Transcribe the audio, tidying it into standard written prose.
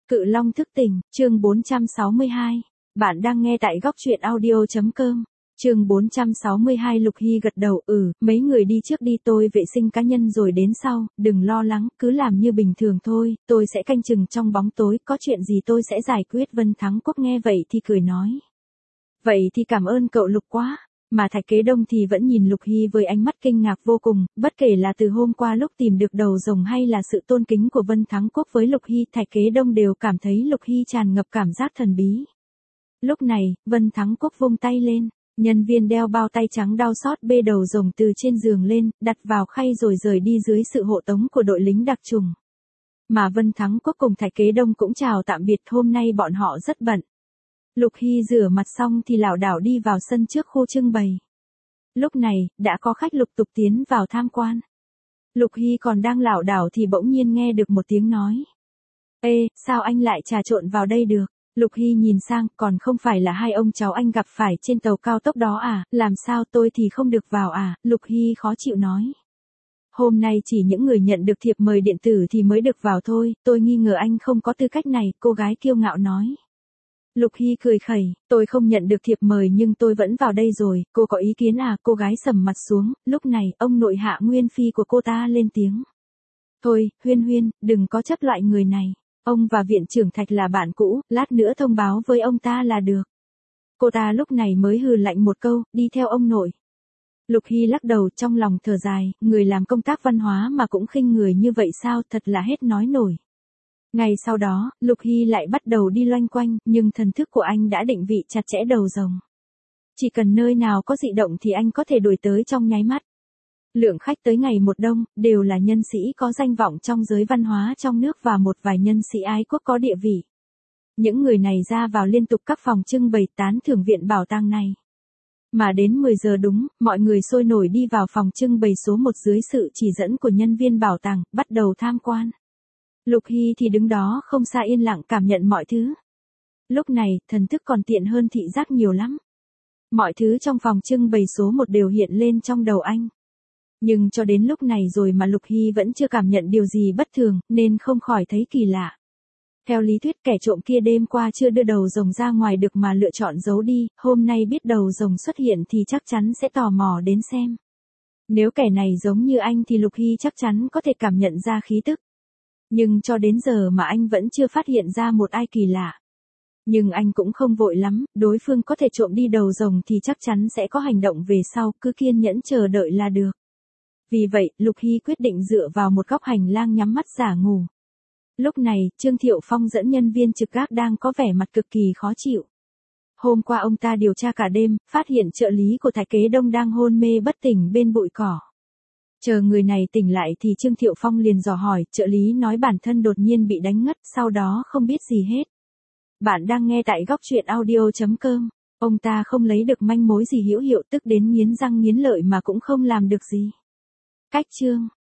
Cự Long thức tỉnh, chương 462. Bạn đang nghe tại góc truyện audio.com. Chương 462. Lục Hy gật đầu, mấy người đi trước đi, tôi vệ sinh cá nhân rồi đến sau, đừng lo lắng, cứ làm như bình thường thôi, tôi sẽ canh chừng trong bóng tối, có chuyện gì tôi sẽ giải quyết. Vân Thắng Quốc nghe vậy thì cười nói. Vậy thì cảm ơn cậu Lục quá. Mà Thạch Kế Đông thì vẫn nhìn Lục Hy với ánh mắt kinh ngạc vô cùng, bất kể là từ hôm qua lúc tìm được đầu rồng hay là sự tôn kính của Vân Thắng Quốc với Lục Hy, Thạch Kế Đông đều cảm thấy Lục Hy tràn ngập cảm giác thần bí. Lúc này, Vân Thắng Quốc vung tay lên, nhân viên đeo bao tay trắng đau xót bê đầu rồng từ trên giường lên, đặt vào khay rồi rời đi dưới sự hộ tống của đội lính đặc trùng. Mà Vân Thắng Quốc cùng Thạch Kế Đông cũng chào tạm biệt, hôm nay bọn họ rất bận. Lục Hy rửa mặt xong thì lảo đảo đi vào sân trước khu trưng bày. Lúc này, đã có khách lục tục tiến vào tham quan. Lục Hy còn đang lảo đảo thì bỗng nhiên nghe được một tiếng nói. Ê, sao anh lại trà trộn vào đây được? Lục Hy nhìn sang, còn không phải là hai ông cháu anh gặp phải trên tàu cao tốc đó à, làm sao tôi thì không được vào à? Lục Hy khó chịu nói. Hôm nay chỉ những người nhận được thiệp mời điện tử thì mới được vào thôi, tôi nghi ngờ anh không có tư cách này, cô gái kiêu ngạo nói. Lục Hy cười khẩy, tôi không nhận được thiệp mời nhưng tôi vẫn vào đây rồi, cô có ý kiến à? Cô gái sầm mặt xuống, lúc này, ông nội Hạ Nguyên Phi của cô ta lên tiếng. Thôi, Huyên Huyên, đừng có chấp loại người này, ông và viện trưởng Thạch là bạn cũ, lát nữa thông báo với ông ta là được. Cô ta lúc này mới hừ lạnh một câu, đi theo ông nội. Lục Hy lắc đầu trong lòng thở dài, người làm công tác văn hóa mà cũng khinh người như vậy sao, thật là hết nói nổi. Ngày sau đó, Lục Hy lại bắt đầu đi loanh quanh, nhưng thần thức của anh đã định vị chặt chẽ đầu rồng. Chỉ cần nơi nào có dị động thì anh có thể đuổi tới trong nháy mắt. Lượng khách tới ngày một đông, đều là nhân sĩ có danh vọng trong giới văn hóa trong nước và một vài nhân sĩ ái quốc có địa vị. Những người này ra vào liên tục các phòng trưng bày tán thưởng viện bảo tàng này. Mà đến 10 giờ đúng, mọi người sôi nổi đi vào phòng trưng bày số 1 dưới sự chỉ dẫn của nhân viên bảo tàng, bắt đầu tham quan. Lục Hy thì đứng đó không xa yên lặng cảm nhận mọi thứ. Lúc này, thần thức còn tiện hơn thị giác nhiều lắm. Mọi thứ trong phòng trưng bày số 1 đều hiện lên trong đầu anh. Nhưng cho đến lúc này rồi mà Lục Hy vẫn chưa cảm nhận điều gì bất thường, nên không khỏi thấy kỳ lạ. Theo lý thuyết kẻ trộm kia đêm qua chưa đưa đầu rồng ra ngoài được mà lựa chọn giấu đi, hôm nay biết đầu rồng xuất hiện thì chắc chắn sẽ tò mò đến xem. Nếu kẻ này giống như anh thì Lục Hy chắc chắn có thể cảm nhận ra khí tức. Nhưng cho đến giờ mà anh vẫn chưa phát hiện ra một ai kỳ lạ. Nhưng anh cũng không vội lắm, đối phương có thể trộm đi đầu rồng thì chắc chắn sẽ có hành động về sau, cứ kiên nhẫn chờ đợi là được. Vì vậy, Lục Hy quyết định dựa vào một góc hành lang nhắm mắt giả ngủ. Lúc này, Trương Thiệu Phong dẫn nhân viên trực gác đang có vẻ mặt cực kỳ khó chịu. Hôm qua ông ta điều tra cả đêm, phát hiện trợ lý của Thạch Kế Đông đang hôn mê bất tỉnh bên bụi cỏ. Chờ người này tỉnh lại thì Trương Thiệu Phong liền dò hỏi, trợ lý nói bản thân đột nhiên bị đánh ngất, sau đó không biết gì hết. Bạn đang nghe tại góc truyện audio.com. Ông ta không lấy được manh mối gì hữu hiệu, tức đến nghiến răng nghiến lợi mà cũng không làm được gì. Cách chương